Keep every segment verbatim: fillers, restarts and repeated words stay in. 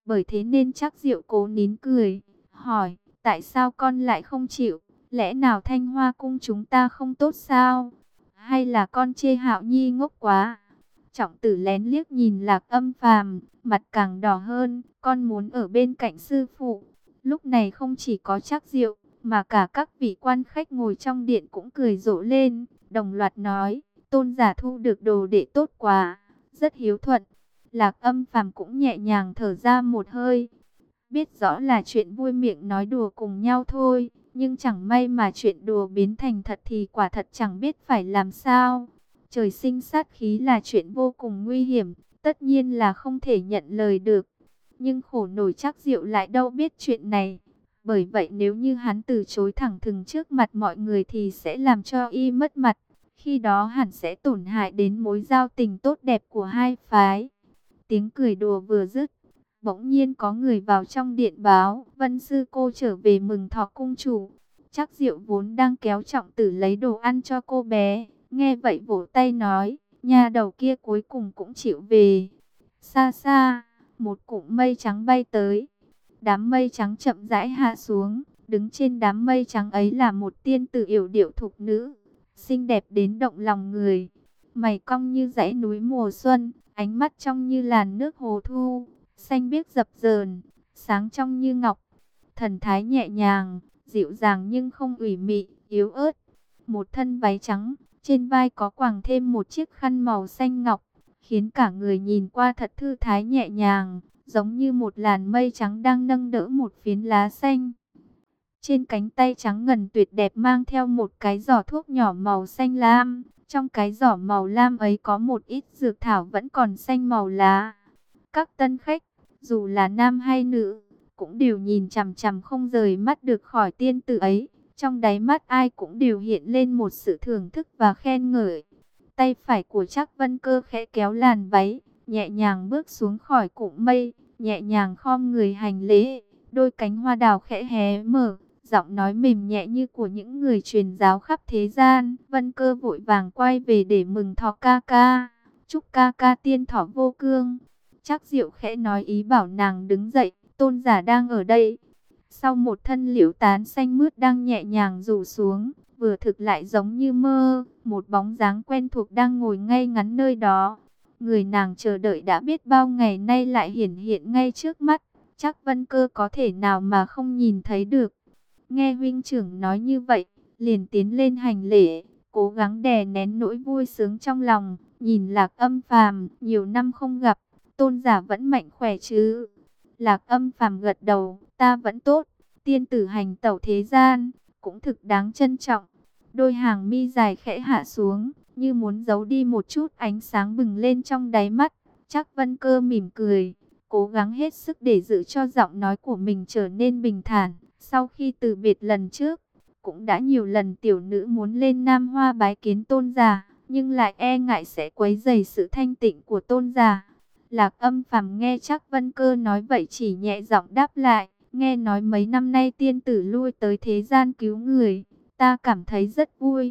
Bởi thế nên Trác Diệu cố nín cười, hỏi, tại sao con lại không chịu? Lẽ nào Thanh Hoa cung chúng ta không tốt sao? Hay là con chê Hạo Nhi ngốc quá? Trọng Tử lén liếc nhìn Lạc Âm Phàm, mặt càng đỏ hơn, con muốn ở bên cạnh sư phụ. Lúc này không chỉ có Trác Diệu, mà cả các vị quan khách ngồi trong điện cũng cười rộ lên, đồng loạt nói, Tôn giả thu được đồ đệ tốt quá, rất hiếu thuận. Lạc Âm Phàm cũng nhẹ nhàng thở ra một hơi, biết rõ là chuyện vui miệng nói đùa cùng nhau thôi, nhưng chẳng may mà chuyện đùa biến thành thật thì quả thật chẳng biết phải làm sao. Trời sinh sát khí là chuyện vô cùng nguy hiểm, tất nhiên là không thể nhận lời được. Nhưng khổ nổi Trác Diệu lại đâu biết chuyện này. Bởi vậy nếu như hắn từ chối thẳng thừng trước mặt mọi người thì sẽ làm cho y mất mặt. Khi đó hẳn sẽ tổn hại đến mối giao tình tốt đẹp của hai phái. Tiếng cười đùa vừa dứt, bỗng nhiên có người vào trong điện báo, Vân sư cô trở về mừng thọ cung chủ. Trác Diệu vốn đang kéo Trọng Tử lấy đồ ăn cho cô bé, nghe vậy vỗ tay nói, nhà đầu kia cuối cùng cũng chịu về. Xa xa, một cụm mây trắng bay tới, đám mây trắng chậm rãi hạ xuống, đứng trên đám mây trắng ấy là một tiên tử yểu điệu thục nữ, xinh đẹp đến động lòng người, mày cong như dãy núi mùa xuân, ánh mắt trong như làn nước hồ thu, xanh biếc dập dờn, sáng trong như ngọc, thần thái nhẹ nhàng, dịu dàng nhưng không ủy mị, yếu ớt. Một thân váy trắng, trên vai có quàng thêm một chiếc khăn màu xanh ngọc, khiến cả người nhìn qua thật thư thái nhẹ nhàng, giống như một làn mây trắng đang nâng đỡ một phiến lá xanh. Trên cánh tay trắng ngần tuyệt đẹp mang theo một cái giỏ thuốc nhỏ màu xanh lam, trong cái giỏ màu lam ấy có một ít dược thảo vẫn còn xanh màu lá. Các tân khách, dù là nam hay nữ, cũng đều nhìn chằm chằm không rời mắt được khỏi tiên tử ấy. Trong đáy mắt ai cũng đều hiện lên một sự thưởng thức và khen ngợi. Tay phải của Trác Vân Cơ khẽ kéo làn váy, nhẹ nhàng bước xuống khỏi cụm mây, nhẹ nhàng khom người hành lễ, đôi cánh hoa đào khẽ hé mở, giọng nói mềm nhẹ như của những người truyền giáo khắp thế gian. Vân Cơ vội vàng quay về để mừng thọ ca ca, chúc ca ca tiên thọ vô cương. Trác Diệu khẽ nói ý bảo nàng đứng dậy, tôn giả đang ở đây. Sau một thân liễu tán xanh mướt đang nhẹ nhàng rủ xuống, vừa thực lại giống như mơ, một bóng dáng quen thuộc đang ngồi ngay ngắn nơi đó. Người nàng chờ đợi đã biết bao ngày nay lại hiển hiện ngay trước mắt, chắc Vân Cơ có thể nào mà không nhìn thấy được. Nghe huynh trưởng nói như vậy, liền tiến lên hành lễ, cố gắng đè nén nỗi vui sướng trong lòng, nhìn Lạc Âm Phàm, nhiều năm không gặp, tôn giả vẫn mạnh khỏe chứ? Lạc Âm Phàm gật đầu, ta vẫn tốt, tiên tử hành tẩu thế gian, cũng thực đáng trân trọng. Đôi hàng mi dài khẽ hạ xuống, như muốn giấu đi một chút ánh sáng bừng lên trong đáy mắt. Trác Vân Cơ mỉm cười, cố gắng hết sức để giữ cho giọng nói của mình trở nên bình thản. Sau khi từ biệt lần trước, cũng đã nhiều lần tiểu nữ muốn lên Nam Hoa bái kiến tôn giả, nhưng lại e ngại sẽ quấy rầy sự thanh tịnh của tôn giả. Lạc Âm Phàm nghe Trác Vân Cơ nói vậy chỉ nhẹ giọng đáp lại, nghe nói mấy năm nay tiên tử lui tới thế gian cứu người, ta cảm thấy rất vui.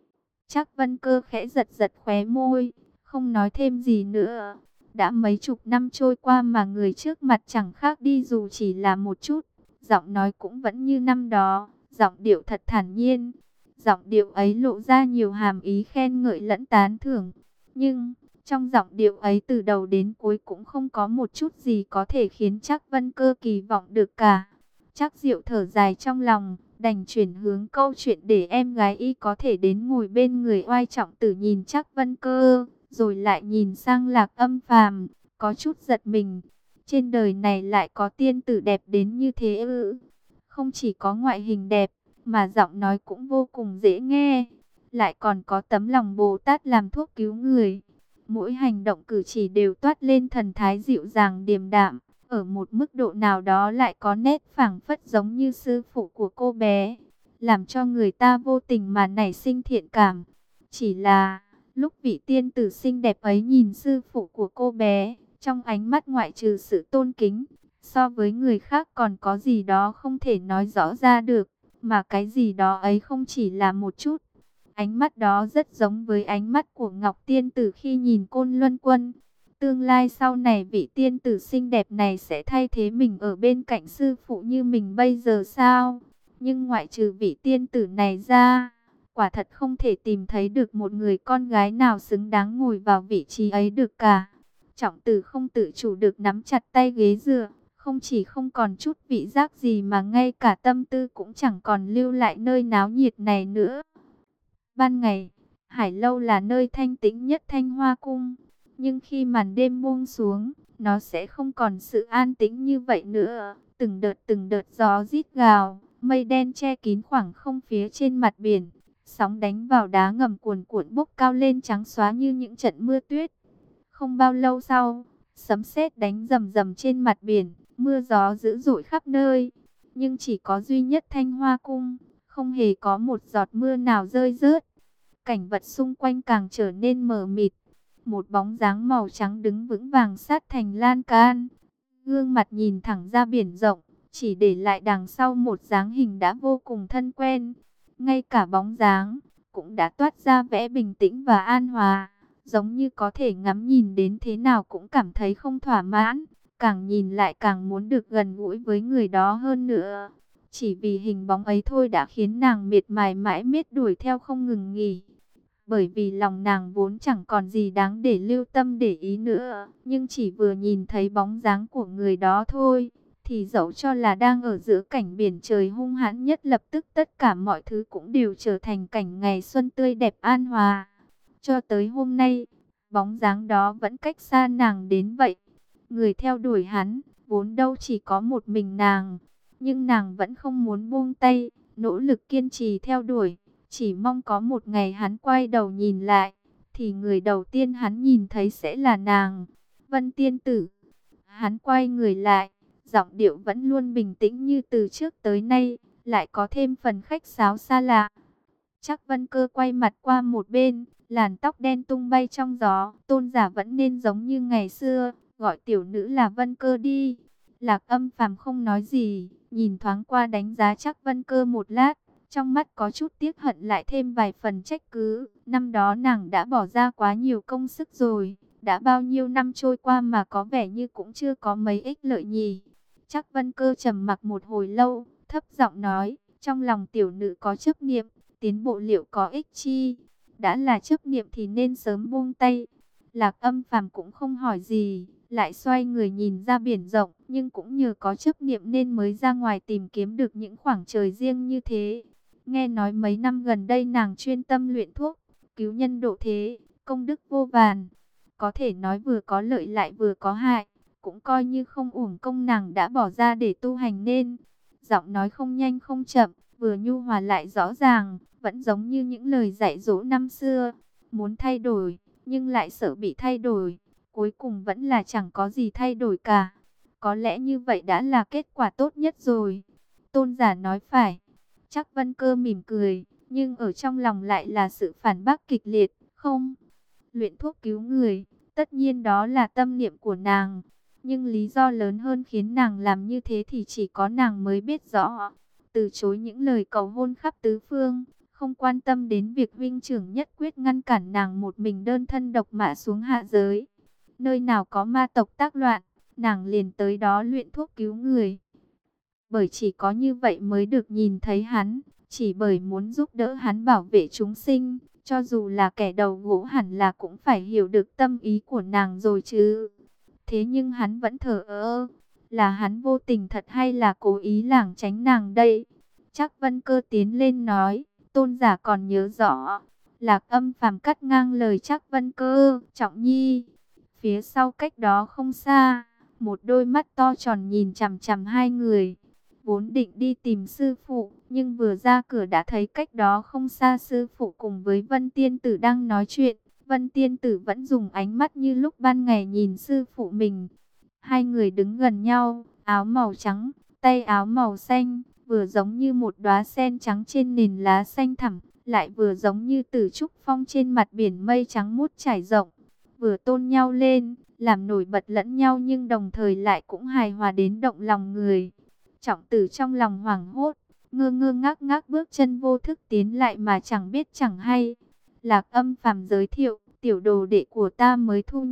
Trác Vân Cơ khẽ giật giật khóe môi, không nói thêm gì nữa. Đã mấy chục năm trôi qua mà người trước mặt chẳng khác đi dù chỉ là một chút, giọng nói cũng vẫn như năm đó, giọng điệu thật thản nhiên. Giọng điệu ấy lộ ra nhiều hàm ý khen ngợi lẫn tán thưởng, nhưng trong giọng điệu ấy từ đầu đến cuối cũng không có một chút gì có thể khiến Trác Vân Cơ kỳ vọng được cả. Trác Diệu thở dài trong lòng, đành chuyển hướng câu chuyện để em gái y có thể đến ngồi bên người oai Trọng Tử. Nhìn Trác Vân Cơ, rồi lại nhìn sang Lạc Âm Phàm, có chút giật mình. Trên đời này lại có tiên tử đẹp đến như thế ư? Không chỉ có ngoại hình đẹp, mà giọng nói cũng vô cùng dễ nghe, lại còn có tấm lòng Bồ Tát làm thuốc cứu người. Mỗi hành động cử chỉ đều toát lên thần thái dịu dàng điềm đạm, ở một mức độ nào đó lại có nét phảng phất giống như sư phụ của cô bé, làm cho người ta vô tình mà nảy sinh thiện cảm. Chỉ là, lúc vị tiên tử xinh đẹp ấy nhìn sư phụ của cô bé, trong ánh mắt ngoại trừ sự tôn kính, so với người khác còn có gì đó không thể nói rõ ra được, mà cái gì đó ấy không chỉ là một chút. Ánh mắt đó rất giống với ánh mắt của Ngọc Tiên Tử khi nhìn Côn Luân Quân. Tương lai sau này vị tiên tử xinh đẹp này sẽ thay thế mình ở bên cạnh sư phụ như mình bây giờ sao? Nhưng ngoại trừ vị tiên tử này ra, quả thật không thể tìm thấy được một người con gái nào xứng đáng ngồi vào vị trí ấy được cả. Trọng Tử không tự chủ được nắm chặt tay ghế dựa, không chỉ không còn chút vị giác gì mà ngay cả tâm tư cũng chẳng còn lưu lại nơi náo nhiệt này nữa. Ban ngày, Hải Lâu là nơi thanh tĩnh nhất Thanh Hoa Cung, nhưng khi màn đêm buông xuống, nó sẽ không còn sự an tĩnh như vậy nữa. Từng đợt từng đợt gió rít gào, mây đen che kín khoảng không phía trên mặt biển, sóng đánh vào đá ngầm cuồn cuộn bốc cao lên trắng xóa như những trận mưa tuyết. Không bao lâu sau, sấm sét đánh rầm rầm trên mặt biển, mưa gió dữ dội khắp nơi, nhưng chỉ có duy nhất Thanh Hoa Cung, không hề có một giọt mưa nào rơi rớt. Cảnh vật xung quanh càng trở nên mờ mịt. Một bóng dáng màu trắng đứng vững vàng sát thành lan can, gương mặt nhìn thẳng ra biển rộng, chỉ để lại đằng sau một dáng hình đã vô cùng thân quen. Ngay cả bóng dáng cũng đã toát ra vẻ bình tĩnh và an hòa, giống như có thể ngắm nhìn đến thế nào cũng cảm thấy không thỏa mãn, càng nhìn lại càng muốn được gần gũi với người đó hơn nữa. Chỉ vì hình bóng ấy thôi đã khiến nàng miệt mài mãi miết đuổi theo không ngừng nghỉ. Bởi vì lòng nàng vốn chẳng còn gì đáng để lưu tâm để ý nữa, nhưng chỉ vừa nhìn thấy bóng dáng của người đó thôi, thì dẫu cho là đang ở giữa cảnh biển trời hung hãn nhất, lập tức tất cả mọi thứ cũng đều trở thành cảnh ngày xuân tươi đẹp an hòa. Cho tới hôm nay, bóng dáng đó vẫn cách xa nàng đến vậy. Người theo đuổi hắn, vốn đâu chỉ có một mình nàng, nhưng nàng vẫn không muốn buông tay, nỗ lực kiên trì theo đuổi. Chỉ mong có một ngày hắn quay đầu nhìn lại, thì người đầu tiên hắn nhìn thấy sẽ là nàng, Vân tiên tử. Hắn quay người lại, giọng điệu vẫn luôn bình tĩnh như từ trước tới nay, lại có thêm phần khách sáo xa lạ. Chắc Vân Cơ quay mặt qua một bên, làn tóc đen tung bay trong gió. Tôn giả vẫn nên giống như ngày xưa, gọi tiểu nữ là Vân Cơ đi. Lạc Âm Phàm không nói gì, nhìn thoáng qua đánh giá Chắc Vân Cơ một lát. Trong mắt có chút tiếc hận lại thêm vài phần trách cứ. Năm đó nàng đã bỏ ra quá nhiều công sức rồi. Đã bao nhiêu năm trôi qua mà có vẻ như cũng chưa có mấy ích lợi nhỉ. Chắc Vân Cơ trầm mặc một hồi lâu, thấp giọng nói, trong lòng tiểu nữ có chấp niệm, tiến bộ liệu có ích chi? Đã là chấp niệm thì nên sớm buông tay. Lạc Âm Phàm cũng không hỏi gì, lại xoay người nhìn ra biển rộng, nhưng cũng nhờ có chấp niệm nên mới ra ngoài tìm kiếm được những khoảng trời riêng như thế. Nghe nói mấy năm gần đây nàng chuyên tâm luyện thuốc, cứu nhân độ thế, công đức vô vàn. Có thể nói vừa có lợi lại vừa có hại, cũng coi như không uổng công nàng đã bỏ ra để tu hành nên. Giọng nói không nhanh không chậm, vừa nhu hòa lại rõ ràng, vẫn giống như những lời dạy dỗ năm xưa. Muốn thay đổi, nhưng lại sợ bị thay đổi, cuối cùng vẫn là chẳng có gì thay đổi cả. Có lẽ như vậy đã là kết quả tốt nhất rồi. Tôn giả nói phải. Chắc Vân Cơ mỉm cười, nhưng ở trong lòng lại là sự phản bác kịch liệt. Không, luyện thuốc cứu người, tất nhiên đó là tâm niệm của nàng. Nhưng lý do lớn hơn khiến nàng làm như thế thì chỉ có nàng mới biết rõ. Từ chối những lời cầu hôn khắp tứ phương, không quan tâm đến việc huynh trưởng nhất quyết ngăn cản nàng một mình đơn thân độc mã xuống hạ giới. Nơi nào có ma tộc tác loạn, nàng liền tới đó luyện thuốc cứu người. Bởi chỉ có như vậy mới được nhìn thấy hắn, chỉ bởi muốn giúp đỡ hắn bảo vệ chúng sinh, cho dù là kẻ đầu gỗ hẳn là cũng phải hiểu được tâm ý của nàng rồi chứ. Thế nhưng hắn vẫn thờ ơ, là hắn vô tình thật hay là cố ý lảng tránh nàng đây? Chắc Vân Cơ tiến lên nói, tôn giả còn nhớ rõ. Lạc Âm Phàm cắt ngang lời Chắc Vân Cơ, Trọng Nhi. Phía sau cách đó không xa, một đôi mắt to tròn nhìn chằm chằm hai người. Vốn định đi tìm sư phụ, nhưng vừa ra cửa đã thấy cách đó không xa sư phụ cùng với Vân Tiên Tử đang nói chuyện. Vân Tiên Tử vẫn dùng ánh mắt như lúc ban ngày nhìn sư phụ mình. Hai người đứng gần nhau, áo màu trắng, tay áo màu xanh, vừa giống như một đóa sen trắng trên nền lá xanh thẳm, lại vừa giống như tử trúc phong trên mặt biển mây trắng mút trải rộng. Vừa tôn nhau lên, làm nổi bật lẫn nhau nhưng đồng thời lại cũng hài hòa đến động lòng người. Trọng Tử trong lòng hoảng hốt, ngơ ngơ ngác ngác bước chân vô thức tiến lại mà chẳng biết chẳng hay. Lạc Âm Phàm giới thiệu, tiểu đồ đệ của ta mới thu nhận,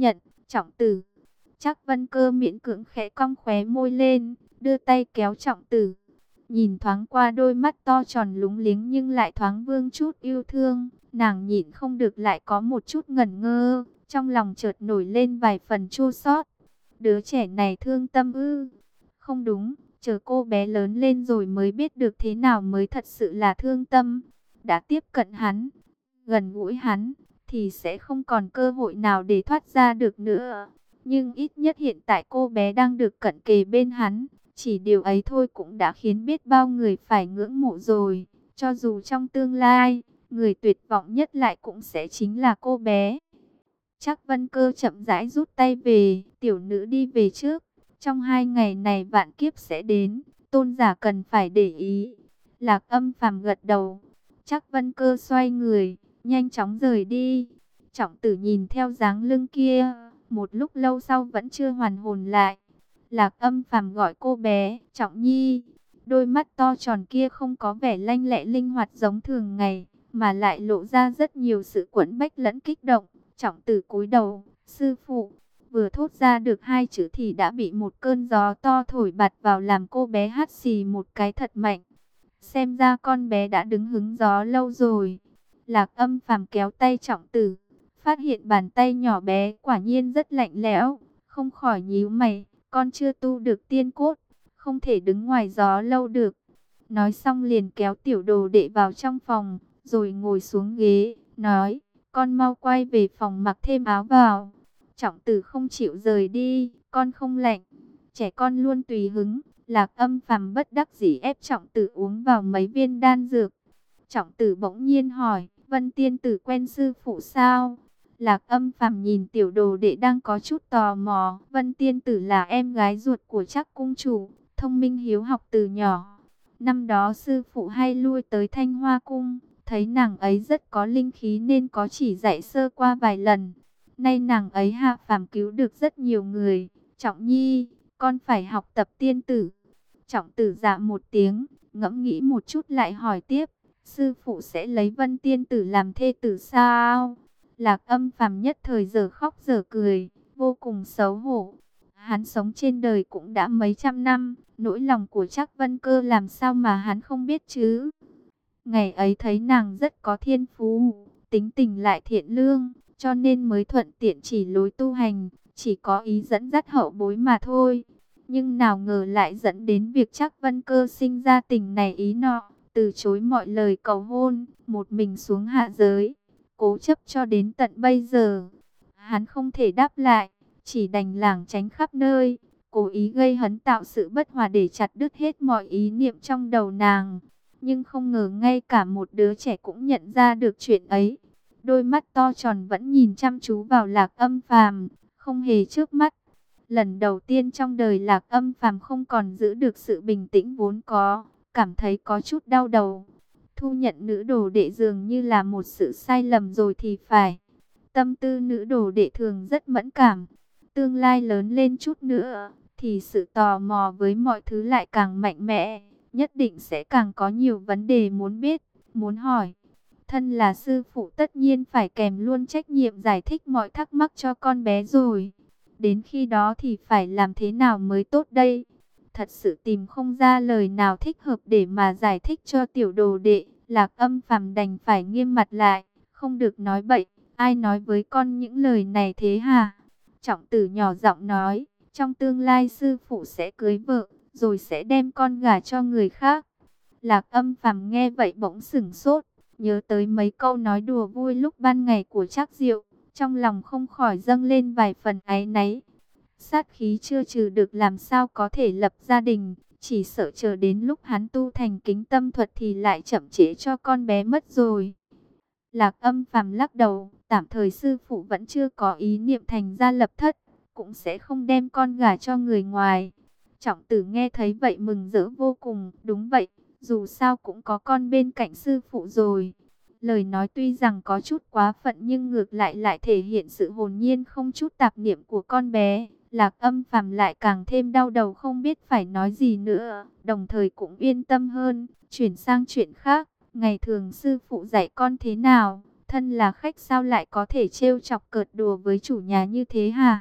Trọng Tử. Trác Vân Cơ miễn cưỡng khẽ cong khóe môi lên, đưa tay kéo Trọng Tử. Nhìn thoáng qua đôi mắt to tròn lúng liếng nhưng lại thoáng vương chút yêu thương, nàng nhịn không được lại có một chút ngẩn ngơ, trong lòng chợt nổi lên vài phần chua xót. Đứa trẻ này thương tâm ư? Không đúng, chờ cô bé lớn lên rồi mới biết được thế nào mới thật sự là thương tâm. Đã tiếp cận hắn, gần gũi hắn, thì sẽ không còn cơ hội nào để thoát ra được nữa. Nhưng ít nhất hiện tại cô bé đang được cận kề bên hắn. Chỉ điều ấy thôi cũng đã khiến biết bao người phải ngưỡng mộ rồi. Cho dù trong tương lai, người tuyệt vọng nhất lại cũng sẽ chính là cô bé. Trác Vân Cơ chậm rãi rút tay về, tiểu nữ đi về trước. Trong hai ngày này vạn kiếp sẽ đến, tôn giả cần phải để ý. Lạc Âm Phàm gật đầu. Trác Vân Cơ xoay người, nhanh chóng rời đi. Trọng Tử nhìn theo dáng lưng kia, một lúc lâu sau vẫn chưa hoàn hồn lại. Lạc Âm Phàm gọi cô bé, Trọng Nhi. Đôi mắt to tròn kia không có vẻ lanh lẹ linh hoạt giống thường ngày, mà lại lộ ra rất nhiều sự quẫn bách lẫn kích động. Trọng Tử cúi đầu, sư phụ. Vừa thốt ra được hai chữ thì đã bị một cơn gió to thổi bạt vào làm cô bé hắt xì một cái thật mạnh. Xem ra con bé đã đứng hứng gió lâu rồi. Lạc Âm Phàm kéo tay Trọng Tử, phát hiện bàn tay nhỏ bé quả nhiên rất lạnh lẽo, không khỏi nhíu mày. Con chưa tu được tiên cốt, không thể đứng ngoài gió lâu được. Nói xong liền kéo tiểu đồ đệ vào trong phòng, rồi ngồi xuống ghế, nói, con mau quay về phòng mặc thêm áo vào. Trọng Tử không chịu rời đi, con không lạnh. Trẻ con luôn tùy hứng. Lạc Âm Phàm bất đắc dĩ ép Trọng Tử uống vào mấy viên đan dược. Trọng Tử bỗng nhiên hỏi, Vân tiên tử quen sư phụ sao? Lạc Âm Phàm nhìn tiểu đồ đệ đang có chút tò mò. Vân tiên tử là em gái ruột của Trác cung chủ, thông minh hiếu học từ nhỏ. Năm đó sư phụ hay lui tới Thanh Hoa cung, thấy nàng ấy rất có linh khí nên có chỉ dạy sơ qua vài lần. Nay nàng ấy hạ phàm cứu được rất nhiều người. Trọng Nhi, con phải học tập tiên tử. Trọng Tử dạ một tiếng, ngẫm nghĩ một chút lại hỏi tiếp, sư phụ sẽ lấy Vân tiên tử làm thê tử sao? Lạc Âm Phàm nhất thời giờ khóc giờ cười, vô cùng xấu hổ. Hắn sống trên đời cũng đã mấy trăm năm, nỗi lòng của Trác Vân Cơ làm sao mà hắn không biết chứ? Ngày ấy thấy nàng rất có thiên phú, tính tình lại thiện lương, cho nên mới thuận tiện chỉ lối tu hành, chỉ có ý dẫn dắt hậu bối mà thôi. Nhưng nào ngờ lại dẫn đến việc Trác Vân Cơ sinh ra tình này ý nọ, từ chối mọi lời cầu hôn, một mình xuống hạ giới, cố chấp cho đến tận bây giờ. Hắn không thể đáp lại, chỉ đành lảng tránh khắp nơi, cố ý gây hấn tạo sự bất hòa để chặt đứt hết mọi ý niệm trong đầu nàng. Nhưng không ngờ ngay cả một đứa trẻ cũng nhận ra được chuyện ấy. Đôi mắt to tròn vẫn nhìn chăm chú vào Lạc Âm Phàm, không hề chớp mắt. Lần đầu tiên trong đời Lạc Âm Phàm không còn giữ được sự bình tĩnh vốn có, cảm thấy có chút đau đầu. Thu nhận nữ đồ đệ dường như là một sự sai lầm rồi thì phải. Tâm tư nữ đồ đệ thường rất mẫn cảm. Tương lai lớn lên chút nữa, thì sự tò mò với mọi thứ lại càng mạnh mẽ. Nhất định sẽ càng có nhiều vấn đề muốn biết, muốn hỏi. Thân là sư phụ tất nhiên phải kèm luôn trách nhiệm giải thích mọi thắc mắc cho con bé rồi. Đến khi đó thì phải làm thế nào mới tốt đây? Thật sự tìm không ra lời nào thích hợp để mà giải thích cho tiểu đồ đệ. Lạc Âm Phàm đành phải nghiêm mặt lại, không được nói bậy. Ai nói với con những lời này thế hả? Trọng Tử nhỏ giọng nói, trong tương lai sư phụ sẽ cưới vợ, rồi sẽ đem con gả cho người khác. Lạc Âm Phàm nghe vậy bỗng sửng sốt, nhớ tới mấy câu nói đùa vui lúc ban ngày của Trác Diệu, trong lòng không khỏi dâng lên vài phần áy náy. Sát khí chưa trừ được làm sao có thể lập gia đình, chỉ sợ chờ đến lúc hắn tu thành kính tâm thuật thì lại chậm trễ cho con bé mất rồi. Lạc Âm Phàm lắc đầu, tạm thời sư phụ vẫn chưa có ý niệm thành gia lập thất, cũng sẽ không đem con gả cho người ngoài. Trọng Tử nghe thấy vậy mừng rỡ vô cùng, đúng vậy, dù sao cũng có con bên cạnh sư phụ rồi. Lời nói tuy rằng có chút quá phận nhưng ngược lại lại thể hiện sự hồn nhiên không chút tạp niệm của con bé. Lạc Âm Phàm lại càng thêm đau đầu không biết phải nói gì nữa, đồng thời cũng yên tâm hơn, chuyển sang chuyện khác. Ngày thường sư phụ dạy con thế nào, thân là khách sao lại có thể trêu chọc cợt đùa với chủ nhà như thế hả?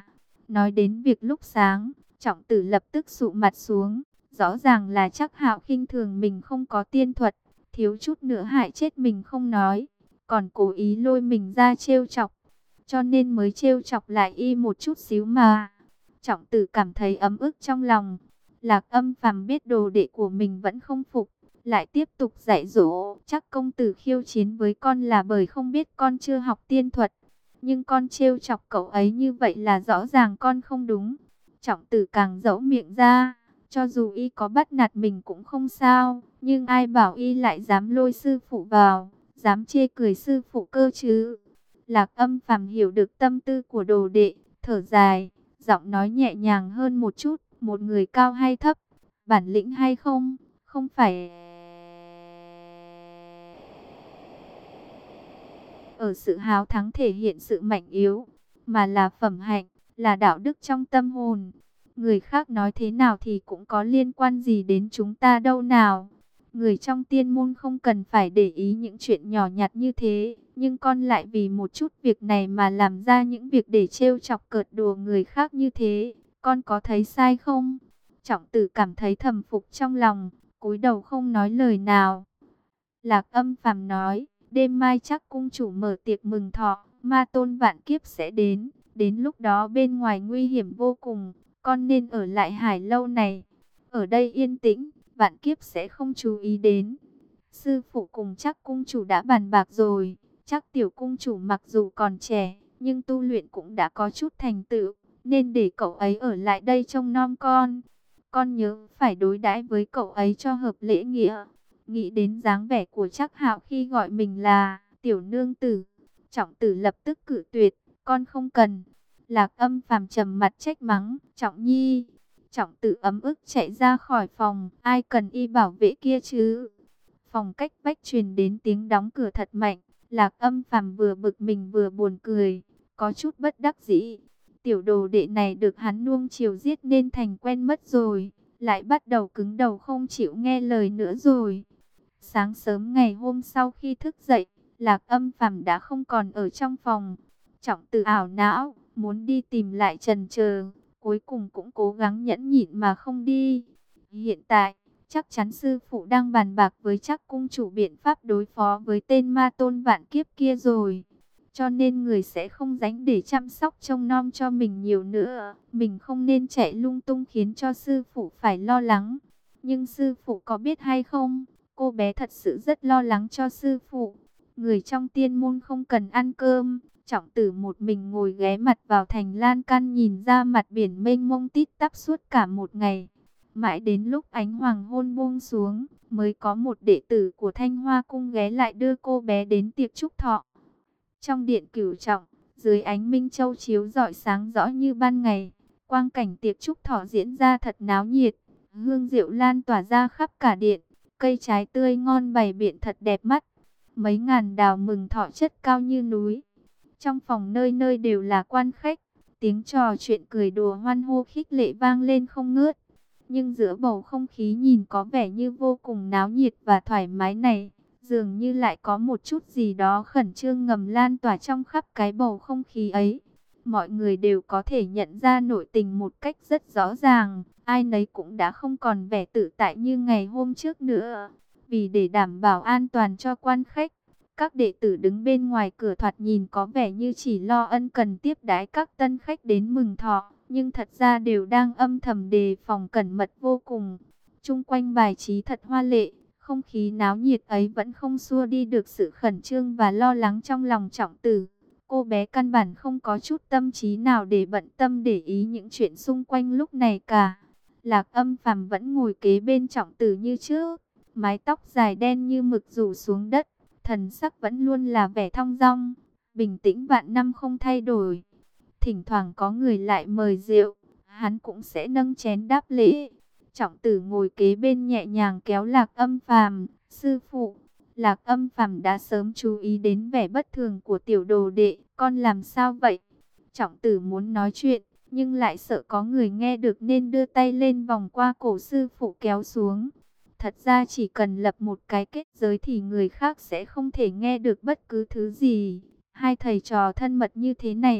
Nói đến việc lúc sáng, Trọng Tử lập tức sụ mặt xuống. Rõ ràng là Trác Hạo khinh thường mình không có tiên thuật, thiếu chút nữa hại chết mình không nói, còn cố ý lôi mình ra trêu chọc, cho nên mới trêu chọc lại y một chút xíu mà. Trọng Tử cảm thấy ấm ức trong lòng. Lạc Âm Phàm biết đồ đệ của mình vẫn không phục, lại tiếp tục dạy dỗ. Chắc công tử khiêu chiến với con là bởi không biết con chưa học tiên thuật, nhưng con trêu chọc cậu ấy như vậy là rõ ràng con không đúng. Trọng Tử càng dẫu miệng ra, cho dù y có bắt nạt mình cũng không sao, nhưng ai bảo y lại dám lôi sư phụ vào, dám chê cười sư phụ cơ chứ. Lạc Âm Phàm hiểu được tâm tư của đồ đệ, thở dài, giọng nói nhẹ nhàng hơn một chút. Một người cao hay thấp, bản lĩnh hay không, không phải ở sự háo thắng thể hiện sự mạnh yếu, mà là phẩm hạnh, là đạo đức trong tâm hồn. Người khác nói thế nào thì cũng có liên quan gì đến chúng ta đâu nào. Người trong tiên môn không cần phải để ý những chuyện nhỏ nhặt như thế, nhưng con lại vì một chút việc này mà làm ra những việc để trêu chọc cợt đùa người khác như thế. Con có thấy sai không? Trọng Tử cảm thấy thầm phục trong lòng, cúi đầu không nói lời nào. Lạc Âm Phàm nói, đêm mai chắc cung chủ mở tiệc mừng thọ, ma tôn vạn kiếp sẽ đến. Đến lúc đó bên ngoài nguy hiểm vô cùng, con nên ở lại Hải Lâu này. Ở đây yên tĩnh, vạn kiếp sẽ không chú ý đến. Sư phụ cùng chắc cung chủ đã bàn bạc rồi, chắc tiểu cung chủ mặc dù còn trẻ, nhưng tu luyện cũng đã có chút thành tựu, nên để cậu ấy ở lại đây trông nom con. Con nhớ phải đối đãi với cậu ấy cho hợp lễ nghĩa. Nghĩ đến dáng vẻ của Trác Hạo khi gọi mình là tiểu nương tử, Trọng Tử lập tức cự tuyệt, con không cần. Lạc Âm Phàm trầm mặt trách mắng, Trọng Nhi. Trọng Tử ấm ức chạy ra khỏi phòng, ai cần y bảo vệ kia chứ. Phòng cách vách truyền đến tiếng đóng cửa thật mạnh. Lạc Âm Phàm vừa bực mình vừa buồn cười, có chút bất đắc dĩ. Tiểu đồ đệ này được hắn nuông chiều giết nên thành quen mất rồi, lại bắt đầu cứng đầu không chịu nghe lời nữa rồi. Sáng sớm ngày hôm sau khi thức dậy, Lạc Âm Phàm đã không còn ở trong phòng. Trọng Tử ảo não, muốn đi tìm lại trần chờ, cuối cùng cũng cố gắng nhẫn nhịn mà không đi. Hiện tại, chắc chắn sư phụ đang bàn bạc với chắc cung chủ biện pháp đối phó với tên ma tôn vạn kiếp kia rồi. Cho nên người sẽ không dánh để chăm sóc trông nom cho mình nhiều nữa. Mình không nên chạy lung tung khiến cho sư phụ phải lo lắng. Nhưng sư phụ có biết hay không? Cô bé thật sự rất lo lắng cho sư phụ. Người trong tiên môn không cần ăn cơm. Trọng Tử một mình ngồi ghé mặt vào thành lan can nhìn ra mặt biển mênh mông tít tắp suốt cả một ngày. Mãi đến lúc ánh hoàng hôn buông xuống, mới có một đệ tử của Thanh Hoa Cung ghé lại đưa cô bé đến tiệc chúc thọ. Trong điện Cửu Trọng, dưới ánh minh châu chiếu rọi sáng rõ như ban ngày, quang cảnh tiệc chúc thọ diễn ra thật náo nhiệt. Hương rượu lan tỏa ra khắp cả điện, cây trái tươi ngon bày biện thật đẹp mắt. Mấy ngàn đào mừng thọ chất cao như núi. Trong phòng nơi nơi đều là quan khách, tiếng trò chuyện cười đùa hoan hô khích lệ vang lên không ngớt. Nhưng giữa bầu không khí nhìn có vẻ như vô cùng náo nhiệt và thoải mái này, dường như lại có một chút gì đó khẩn trương ngầm lan tỏa trong khắp cái bầu không khí ấy. Mọi người đều có thể nhận ra nội tình một cách rất rõ ràng, ai nấy cũng đã không còn vẻ tự tại như ngày hôm trước nữa. Vì để đảm bảo an toàn cho quan khách, các đệ tử đứng bên ngoài cửa thoạt nhìn có vẻ như chỉ lo ân cần tiếp đãi các tân khách đến mừng thọ, nhưng thật ra đều đang âm thầm đề phòng cẩn mật vô cùng. Chung quanh bài trí thật hoa lệ, không khí náo nhiệt ấy vẫn không xua đi được sự khẩn trương và lo lắng trong lòng Trọng Tử. Cô bé căn bản không có chút tâm trí nào để bận tâm để ý những chuyện xung quanh lúc này cả. Lạc Âm Phàm vẫn ngồi kế bên Trọng Tử như trước, mái tóc dài đen như mực rủ xuống đất, thần sắc vẫn luôn là vẻ thong dong, bình tĩnh vạn năm không thay đổi. Thỉnh thoảng có người lại mời rượu, hắn cũng sẽ nâng chén đáp lễ. Trọng Tử ngồi kế bên nhẹ nhàng kéo Lạc Âm Phàm, "Sư phụ." Lạc Âm Phàm đã sớm chú ý đến vẻ bất thường của tiểu đồ đệ, "Con làm sao vậy?" Trọng Tử muốn nói chuyện, nhưng lại sợ có người nghe được nên đưa tay lên vòng qua cổ sư phụ kéo xuống. Thật ra chỉ cần lập một cái kết giới thì người khác sẽ không thể nghe được bất cứ thứ gì. Hai thầy trò thân mật như thế này,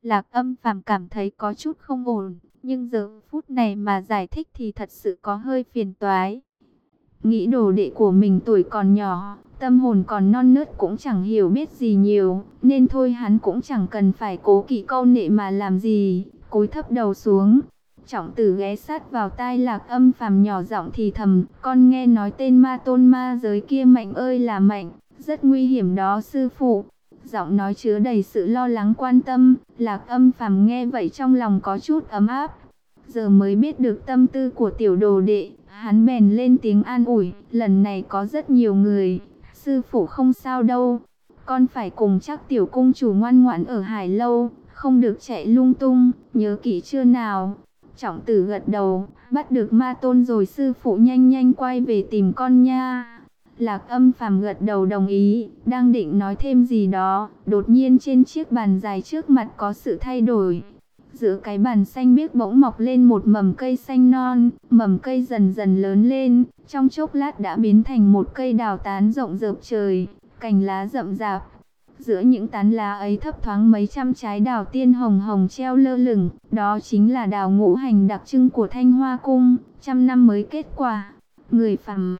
Lạc Âm Phàm cảm thấy có chút không ổn, nhưng giờ phút này mà giải thích thì thật sự có hơi phiền toái. Nghĩ đồ đệ của mình tuổi còn nhỏ, tâm hồn còn non nớt cũng chẳng hiểu biết gì nhiều, nên thôi hắn cũng chẳng cần phải cố kỵ câu nệ mà làm gì, cúi thấp đầu xuống. Trọng Tử ghé sát vào tai Lạc Âm Phàm nhỏ giọng thì thầm, con nghe nói tên ma tôn ma giới kia mạnh ơi là mạnh, rất nguy hiểm đó sư phụ. Giọng nói chứa đầy sự lo lắng quan tâm. Lạc Âm Phàm nghe vậy trong lòng có chút ấm áp. Giờ mới biết được tâm tư của tiểu đồ đệ, hắn bèn lên tiếng an ủi, lần này có rất nhiều người, sư phụ không sao đâu, con phải cùng chắc tiểu cung chủ ngoan ngoãn ở Hải Lâu, không được chạy lung tung, nhớ kỹ chưa nào. Trọng Tử gật đầu, bắt được ma tôn rồi sư phụ nhanh nhanh quay về tìm con nha. Lạc Âm Phàm gật đầu đồng ý, đang định nói thêm gì đó, đột nhiên trên chiếc bàn dài trước mặt có sự thay đổi. Giữa cái bàn xanh biếc bỗng mọc lên một mầm cây xanh non, mầm cây dần dần lớn lên, trong chốc lát đã biến thành một cây đào tán rộng rợp trời, cành lá rậm rạp. Giữa những tán lá ấy thấp thoáng mấy trăm trái đào tiên hồng hồng treo lơ lửng, đó chính là đào ngũ hành đặc trưng của Thanh Hoa Cung, trăm năm mới kết quả. Người phàm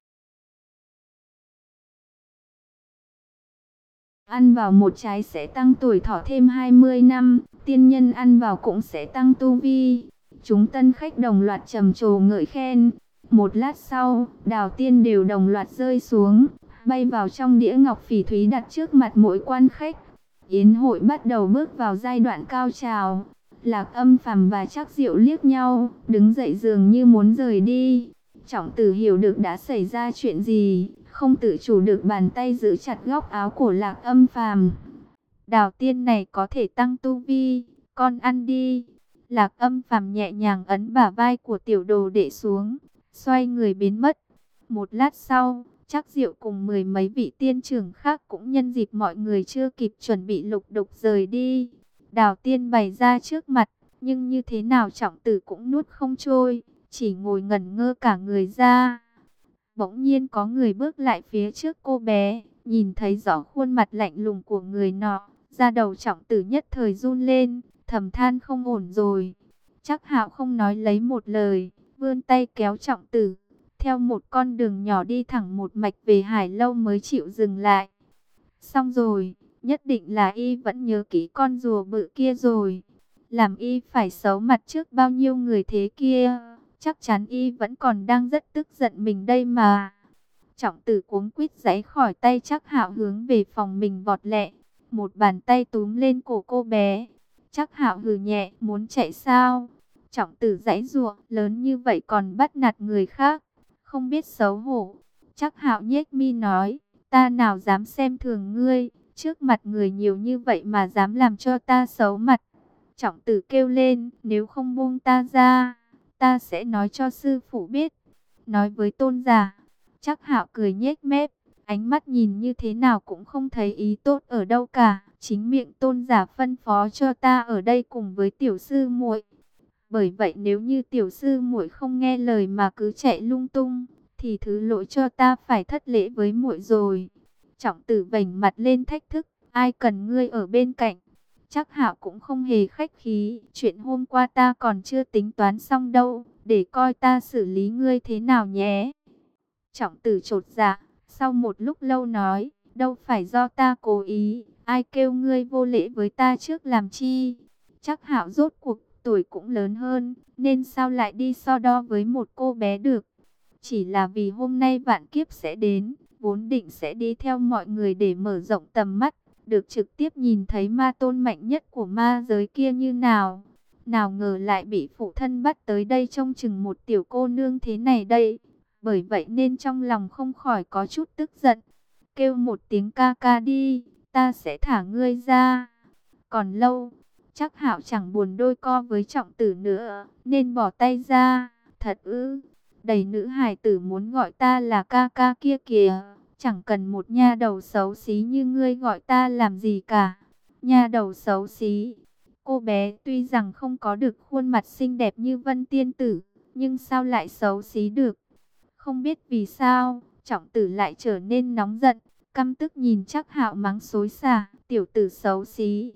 ăn vào một trái sẽ tăng tuổi thọ thêm hai mươi năm, tiên nhân ăn vào cũng sẽ tăng tu vi. Chúng tân khách đồng loạt trầm trồ ngợi khen. Một lát sau, đào tiên đều đồng loạt rơi xuống, bay vào trong đĩa ngọc phỉ thúy đặt trước mặt mỗi quan khách. Yến hội bắt đầu bước vào giai đoạn cao trào. Lạc Âm Phàm và Trác Diệu liếc nhau, đứng dậy dường như muốn rời đi. Trọng Tử hiểu được đã xảy ra chuyện gì, không tự chủ được bàn tay giữ chặt góc áo của Lạc Âm Phàm. Đào tiên này có thể tăng tu vi, con ăn đi. Lạc Âm Phàm nhẹ nhàng ấn bả vai của tiểu đồ đệ xuống, xoay người biến mất. Một lát sau, Trác Diệu cùng mười mấy vị tiên trưởng khác cũng nhân dịp mọi người chưa kịp chuẩn bị lục đục rời đi. Đào tiên bày ra trước mặt, nhưng như thế nào Trọng Tử cũng nuốt không trôi, chỉ ngồi ngẩn ngơ cả người ra. Bỗng nhiên có người bước lại phía trước cô bé, nhìn thấy rõ khuôn mặt lạnh lùng của người nọ, da đầu Trọng Tử nhất thời run lên, thầm than không ổn rồi. Trác Hạo không nói lấy một lời, vươn tay kéo Trọng Tử, theo một con đường nhỏ đi thẳng một mạch về Hải Lâu mới chịu dừng lại. Xong rồi, nhất định là y vẫn nhớ kỹ con rùa bự kia rồi. Làm y phải xấu mặt trước bao nhiêu người thế kia, chắc chắn y vẫn còn đang rất tức giận mình đây mà. Trọng Tử cuống quýt giãy khỏi tay Trác Hạo hướng về phòng mình vọt lẹ, một bàn tay túm lên cổ cô bé. Trác Hạo hừ nhẹ, muốn chạy sao? Trọng Tử giãy giụa, lớn như vậy còn bắt nạt người khác, không biết xấu hổ. Trác Hạo nhếch mi nói, ta nào dám xem thường ngươi, trước mặt người nhiều như vậy mà dám làm cho ta xấu mặt. Trọng Tử kêu lên, nếu không buông ta ra, ta sẽ nói cho sư phụ biết. Nói với tôn giả. Trác Hạo cười nhếch mép, ánh mắt nhìn như thế nào cũng không thấy ý tốt ở đâu cả. Chính miệng tôn giả phân phó cho ta ở đây cùng với tiểu sư muội. Bởi vậy nếu như tiểu sư muội không nghe lời mà cứ chạy lung tung, thì thứ lỗi cho ta phải thất lễ với muội rồi. Trọng Tử vểnh mặt lên thách thức, ai cần ngươi ở bên cạnh. Trác Hạo cũng không hề khách khí, chuyện hôm qua ta còn chưa tính toán xong đâu, để coi ta xử lý ngươi thế nào nhé. Trọng Tử chột dạ, sau một lúc lâu nói, đâu phải do ta cố ý, ai kêu ngươi vô lễ với ta trước làm chi. Trác Hạo rốt cuộc tuổi cũng lớn hơn, nên sao lại đi so đo với một cô bé được. Chỉ là vì hôm nay vạn kiếp sẽ đến, vốn định sẽ đi theo mọi người để mở rộng tầm mắt, được trực tiếp nhìn thấy ma tôn mạnh nhất của ma giới kia như nào. Nào ngờ lại bị phụ thân bắt tới đây trông chừng một tiểu cô nương thế này đây. Bởi vậy nên trong lòng không khỏi có chút tức giận. Kêu một tiếng ca ca đi, ta sẽ thả ngươi ra. Còn lâu, Trác Hạo chẳng buồn đôi co với Trọng Tử nữa, nên bỏ tay ra. Thật ư, đầy nữ hài tử muốn gọi ta là ca ca kia kìa. Chẳng cần một nha đầu xấu xí như ngươi gọi ta làm gì cả. Nha đầu xấu xí. Cô bé tuy rằng không có được khuôn mặt xinh đẹp như Vân Tiên Tử, nhưng sao lại xấu xí được? Không biết vì sao, Trọng Tử lại trở nên nóng giận, căm tức nhìn Trác Hạo mắng xối xả, tiểu tử xấu xí.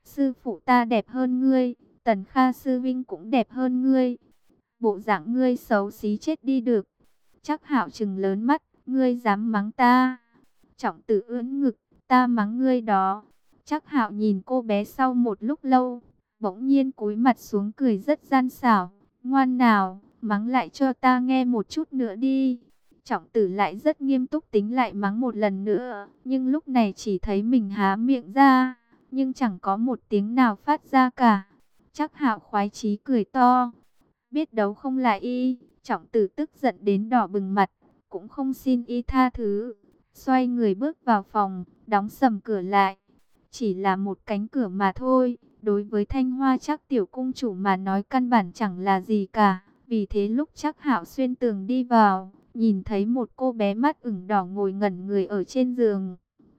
Sư phụ ta đẹp hơn ngươi, Tần Kha sư vinh cũng đẹp hơn ngươi. Bộ dạng ngươi xấu xí chết đi được. Trác Hạo trừng lớn mắt, ngươi dám mắng ta? Trọng Tử ưỡn ngực, ta mắng ngươi đó. Trác Hạo nhìn cô bé sau một lúc lâu, bỗng nhiên cúi mặt xuống cười rất gian xảo, ngoan nào, mắng lại cho ta nghe một chút nữa đi. Trọng Tử lại rất nghiêm túc tính lại mắng một lần nữa, nhưng lúc này chỉ thấy mình há miệng ra, nhưng chẳng có một tiếng nào phát ra cả. Trác Hạo khoái chí cười to, biết đấu không lại y. Trọng Tử tức giận đến đỏ bừng mặt, cũng không xin y tha thứ, xoay người bước vào phòng, đóng sầm cửa lại. Chỉ là một cánh cửa mà thôi, đối với Thanh Hoa Trác tiểu cung chủ mà nói căn bản chẳng là gì cả. Vì thế lúc Trác Hạo xuyên tường đi vào, nhìn thấy một cô bé mắt ửng đỏ ngồi ngẩn người ở trên giường.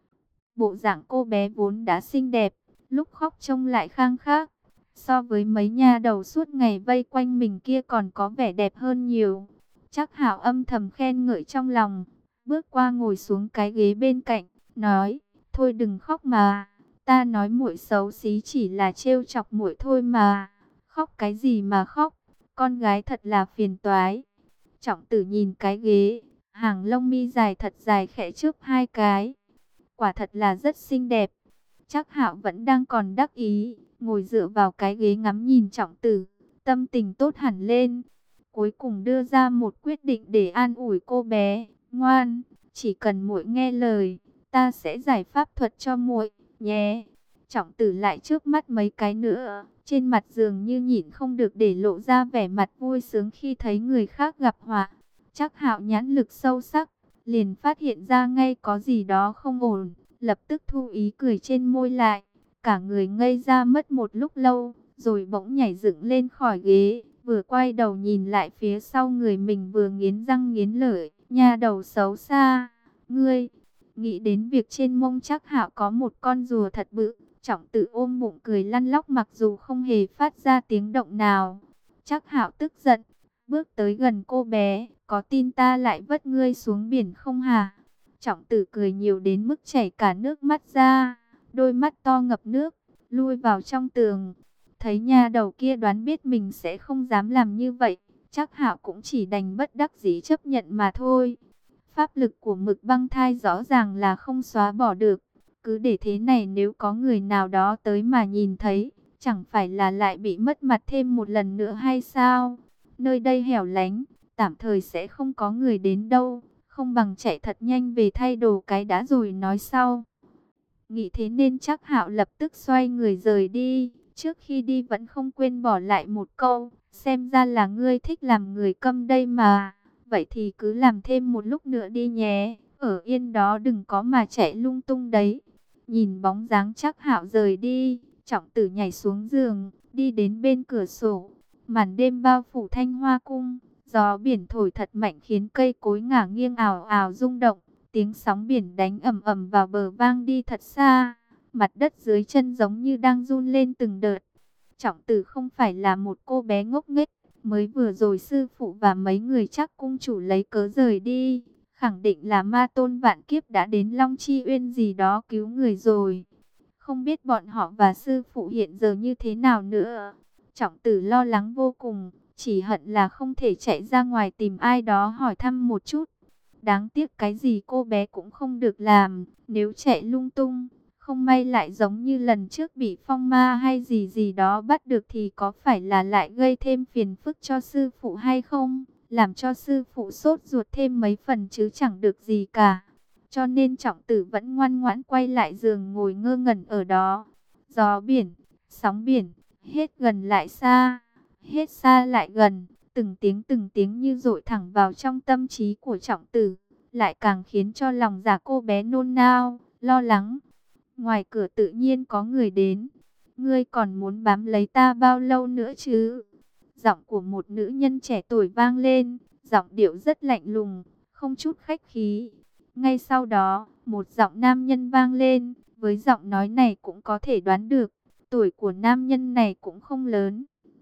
Bộ dạng cô bé vốn đã xinh đẹp, lúc khóc trông lại khang khác, so với mấy nha đầu suốt ngày vây quanh mình kia còn có vẻ đẹp hơn nhiều. Trác Hạo âm thầm khen ngợi trong lòng, bước qua ngồi xuống cái ghế bên cạnh, nói: "Thôi đừng khóc mà, ta nói muội xấu xí chỉ là trêu chọc muội thôi mà, khóc cái gì mà khóc, con gái thật là phiền toái." Trọng Tử nhìn cái ghế, hàng lông mi dài thật dài khẽ chớp hai cái, quả thật là rất xinh đẹp. Trác Hạo vẫn đang còn đắc ý, ngồi dựa vào cái ghế ngắm nhìn Trọng Tử, tâm tình tốt hẳn lên. Cuối cùng đưa ra một quyết định để an ủi cô bé, ngoan, chỉ cần muội nghe lời, ta sẽ giải pháp thuật cho muội nhé. Trọng Tử lại trước mắt mấy cái nữa, trên mặt dường như nhịn không được để lộ ra vẻ mặt vui sướng khi thấy người khác gặp họa. Trác Hạo nhãn lực sâu sắc, liền phát hiện ra ngay có gì đó không ổn, lập tức thu ý cười trên môi lại, cả người ngây ra mất một lúc lâu, rồi bỗng nhảy dựng lên khỏi ghế, vừa quay đầu nhìn lại phía sau người mình vừa nghiến răng nghiến lợi, nha đầu xấu xa, ngươi. Nghĩ đến việc trên mông Trác Hạo có một con rùa thật bự, Trọng Tử ôm bụng cười lăn lóc mặc dù không hề phát ra tiếng động nào. Trác Hạo tức giận, bước tới gần cô bé, có tin ta lại vất ngươi xuống biển không hả? Trọng Tử cười nhiều đến mức chảy cả nước mắt ra, đôi mắt to ngập nước, lui vào trong tường. Thấy nha đầu kia đoán biết mình sẽ không dám làm như vậy, Trác Hạo cũng chỉ đành bất đắc dĩ chấp nhận mà thôi. Pháp lực của Mực Băng Thai rõ ràng là không xóa bỏ được, cứ để thế này nếu có người nào đó tới mà nhìn thấy, chẳng phải là lại bị mất mặt thêm một lần nữa hay sao? Nơi đây hẻo lánh, tạm thời sẽ không có người đến đâu, không bằng chạy thật nhanh về thay đồ cái đã rồi nói sau. Nghĩ thế nên Trác Hạo lập tức xoay người rời đi, trước khi đi vẫn không quên bỏ lại một câu, xem ra là ngươi thích làm người câm đây mà, vậy thì cứ làm thêm một lúc nữa đi nhé, ở yên đó đừng có mà chạy lung tung đấy. Nhìn bóng dáng Trác Hạo rời đi, Trọng Tử nhảy xuống giường, đi đến bên cửa sổ, màn đêm bao phủ Thanh Hoa cung, gió biển thổi thật mạnh khiến cây cối ngả nghiêng ào ào rung động. Tiếng sóng biển đánh ầm ầm vào bờ vang đi thật xa, mặt đất dưới chân giống như đang run lên từng đợt. Trọng Tử không phải là một cô bé ngốc nghếch, mới vừa rồi sư phụ và mấy người Trác cung chủ lấy cớ rời đi, khẳng định là ma tôn vạn kiếp đã đến Long Chi Uyên gì đó cứu người rồi. Không biết bọn họ và sư phụ hiện giờ như thế nào nữa. Trọng Tử lo lắng vô cùng, chỉ hận là không thể chạy ra ngoài tìm ai đó hỏi thăm một chút. Đáng tiếc cái gì cô bé cũng không được làm, nếu chạy lung tung, không may lại giống như lần trước bị phong ma hay gì gì đó bắt được thì có phải là lại gây thêm phiền phức cho sư phụ hay không? Làm cho sư phụ sốt ruột thêm mấy phần chứ chẳng được gì cả. Cho nên Trọng Tử vẫn ngoan ngoãn quay lại giường ngồi ngơ ngẩn ở đó. Gió biển, sóng biển, hết gần lại xa, hết xa lại gần. Từng tiếng từng tiếng như dội thẳng vào trong tâm trí của Trọng Tử, lại càng khiến cho lòng giả cô bé nôn nao, lo lắng. Ngoài cửa tự nhiên có người đến. Ngươi còn muốn bám lấy ta bao lâu nữa chứ? Giọng của một nữ nhân trẻ tuổi vang lên, giọng điệu rất lạnh lùng, không chút khách khí. Ngay sau đó, một giọng nam nhân vang lên, với giọng nói này cũng có thể đoán được, tuổi của nam nhân này cũng không lớn.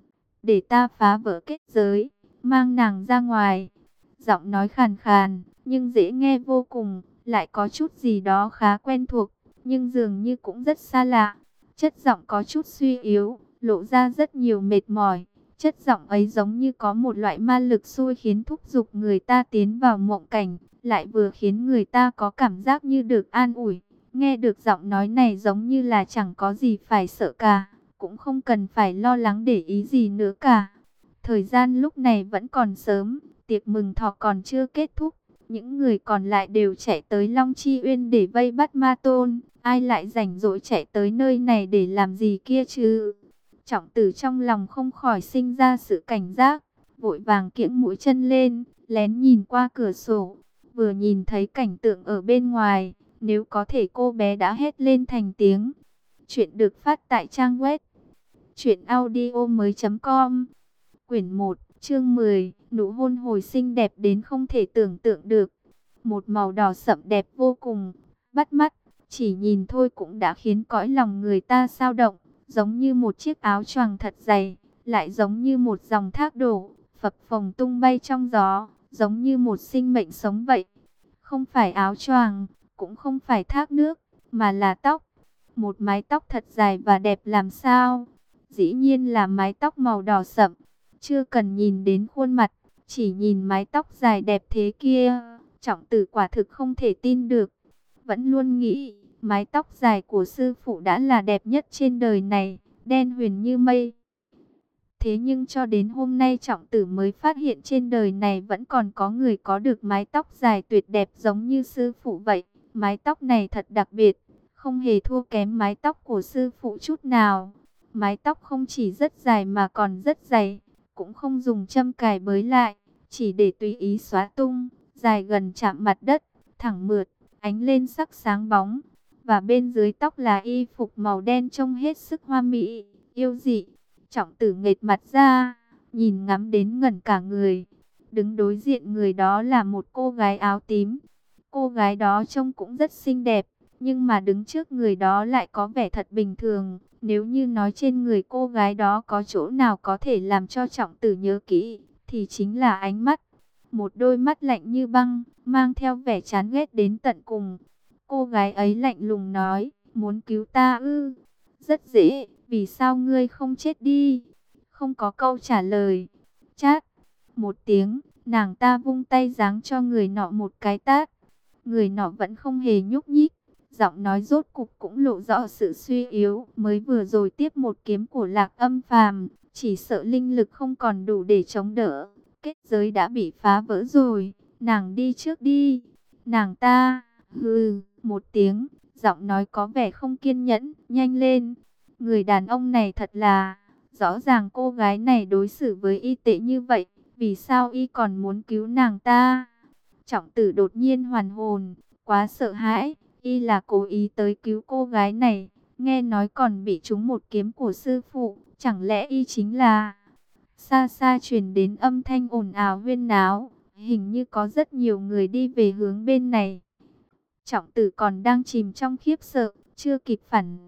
Để ta phá vỡ kết giới, mang nàng ra ngoài. Giọng nói khàn khàn, nhưng dễ nghe vô cùng, lại có chút gì đó khá quen thuộc, nhưng dường như cũng rất xa lạ. chất giọng có chút suy yếu, lộ ra rất nhiều mệt mỏi. Chất giọng ấy giống như có một loại ma lực xui khiến thúc giục người ta tiến vào mộng cảnh, lại vừa khiến người ta có cảm giác như được an ủi. Nghe được giọng nói này giống như là chẳng có gì phải sợ cả, cũng không cần phải lo lắng để ý gì nữa cả. Thời gian lúc này vẫn còn sớm, tiệc mừng thọ còn chưa kết thúc. Những người còn lại đều chạy tới Long Chi Uyên để vây bắt Ma Tôn. Ai lại rảnh rỗi chạy tới nơi này để làm gì kia chứ? Trọng Tử trong lòng không khỏi sinh ra sự cảnh giác, vội vàng kiễng mũi chân lên, lén nhìn qua cửa sổ. Vừa nhìn thấy cảnh tượng ở bên ngoài, nếu có thể cô bé đã hét lên thành tiếng. Chuyện được phát tại trang web truyện audio mới chấm com. Quyển một, chương mười, nụ hôn hồi sinh đẹp đến không thể tưởng tượng được. Một màu đỏ sậm đẹp vô cùng, bắt mắt, chỉ nhìn thôi cũng đã khiến cõi lòng người ta xao động, giống như một chiếc áo choàng thật dày, lại giống như một dòng thác đổ, phập phồng tung bay trong gió, giống như một sinh mệnh sống vậy. Không phải áo choàng, cũng không phải thác nước, mà là tóc. Một mái tóc thật dài và đẹp làm sao? Dĩ nhiên là mái tóc màu đỏ sậm. Chưa cần nhìn đến khuôn mặt, chỉ nhìn mái tóc dài đẹp thế kia, Trọng Tử quả thực không thể tin được. Vẫn luôn nghĩ, mái tóc dài của sư phụ đã là đẹp nhất trên đời này, đen huyền như mây. Thế nhưng cho đến hôm nay Trọng Tử mới phát hiện trên đời này vẫn còn có người có được mái tóc dài tuyệt đẹp giống như sư phụ vậy. Mái tóc này thật đặc biệt, không hề thua kém mái tóc của sư phụ chút nào. Mái tóc không chỉ rất dài mà còn rất dày, cũng không dùng châm cài bới lại, chỉ để tùy ý xóa tung, dài gần chạm mặt đất, thẳng mượt, ánh lên sắc sáng bóng. Và bên dưới tóc là y phục màu đen trông hết sức hoa mỹ, yêu dị. Trọng Tử nghệt mặt ra, nhìn ngắm đến ngẩn cả người. Đứng đối diện người đó là một cô gái áo tím. Cô gái đó trông cũng rất xinh đẹp, nhưng mà đứng trước người đó lại có vẻ thật bình thường. Nếu như nói trên người cô gái đó có chỗ nào có thể làm cho Trọng Tử nhớ kỹ, thì chính là ánh mắt. Một đôi mắt lạnh như băng, mang theo vẻ chán ghét đến tận cùng. Cô gái ấy lạnh lùng nói, muốn cứu ta ư? Rất dễ, vì sao ngươi không chết đi? Không có câu trả lời. Chát, một tiếng, nàng ta vung tay giáng cho người nọ một cái tát. Người nọ vẫn không hề nhúc nhích. Giọng nói rốt cục cũng lộ rõ sự suy yếu. Mới vừa rồi tiếp một kiếm của Lạc Âm Phàm, chỉ sợ linh lực không còn đủ để chống đỡ. Kết giới đã bị phá vỡ rồi. Nàng đi trước đi. Nàng ta, hừ, một tiếng. Giọng nói có vẻ không kiên nhẫn, nhanh lên. Người đàn ông này thật là, rõ ràng cô gái này đối xử với y tệ như vậy, vì sao y còn muốn cứu nàng ta? Trọng Tử đột nhiên hoàn hồn, quá sợ hãi, y là cố ý tới cứu cô gái này, nghe nói còn bị trúng một kiếm của sư phụ, chẳng lẽ y chính là... Xa xa truyền đến âm thanh ồn ào huyên náo, hình như có rất nhiều người đi về hướng bên này. Trọng Tử còn đang chìm trong khiếp sợ, chưa kịp phản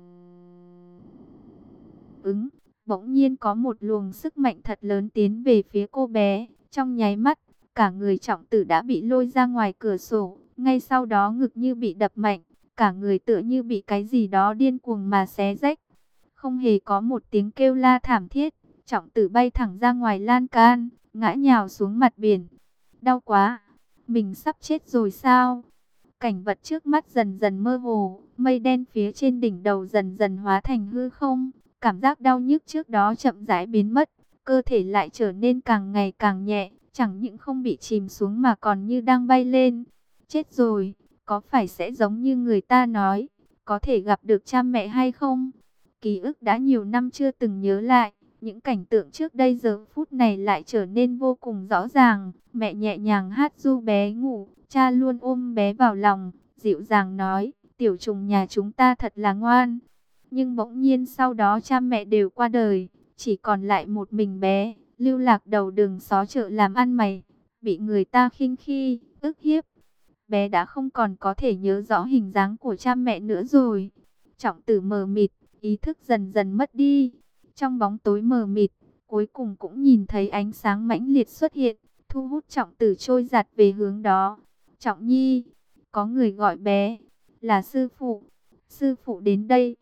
ứng, bỗng nhiên có một luồng sức mạnh thật lớn tiến về phía cô bé. Trong nháy mắt, cả người Trọng Tử đã bị lôi ra ngoài cửa sổ, ngay sau đó ngực như bị đập mạnh, cả người tựa như bị cái gì đó điên cuồng mà xé rách. Không hề có một tiếng kêu la thảm thiết, Trọng Tử bay thẳng ra ngoài lan can, ngã nhào xuống mặt biển. Đau quá, mình sắp chết rồi sao? Cảnh vật trước mắt dần dần mơ hồ, mây đen phía trên đỉnh đầu dần dần hóa thành hư không. Cảm giác đau nhức trước đó chậm rãi biến mất, cơ thể lại trở nên càng ngày càng nhẹ, chẳng những không bị chìm xuống mà còn như đang bay lên. Chết rồi, có phải sẽ giống như người ta nói, có thể gặp được cha mẹ hay không? Ký ức đã nhiều năm chưa từng nhớ lại, những cảnh tượng trước đây giờ phút này lại trở nên vô cùng rõ ràng. Mẹ nhẹ nhàng hát ru bé ngủ, cha luôn ôm bé vào lòng, dịu dàng nói, tiểu trùng nhà chúng ta thật là ngoan. Nhưng bỗng nhiên sau đó cha mẹ đều qua đời, chỉ còn lại một mình bé, lưu lạc đầu đường xó chợ làm ăn mày, bị người ta khinh khi, ức hiếp. Bé đã không còn có thể nhớ rõ hình dáng của cha mẹ nữa rồi. Trọng Tử mờ mịt, ý thức dần dần mất đi. Trong bóng tối mờ mịt, cuối cùng cũng nhìn thấy ánh sáng mãnh liệt xuất hiện, thu hút Trọng Tử trôi giạt về hướng đó. Trọng Nhi, có người gọi bé, là sư phụ, sư phụ đến đây.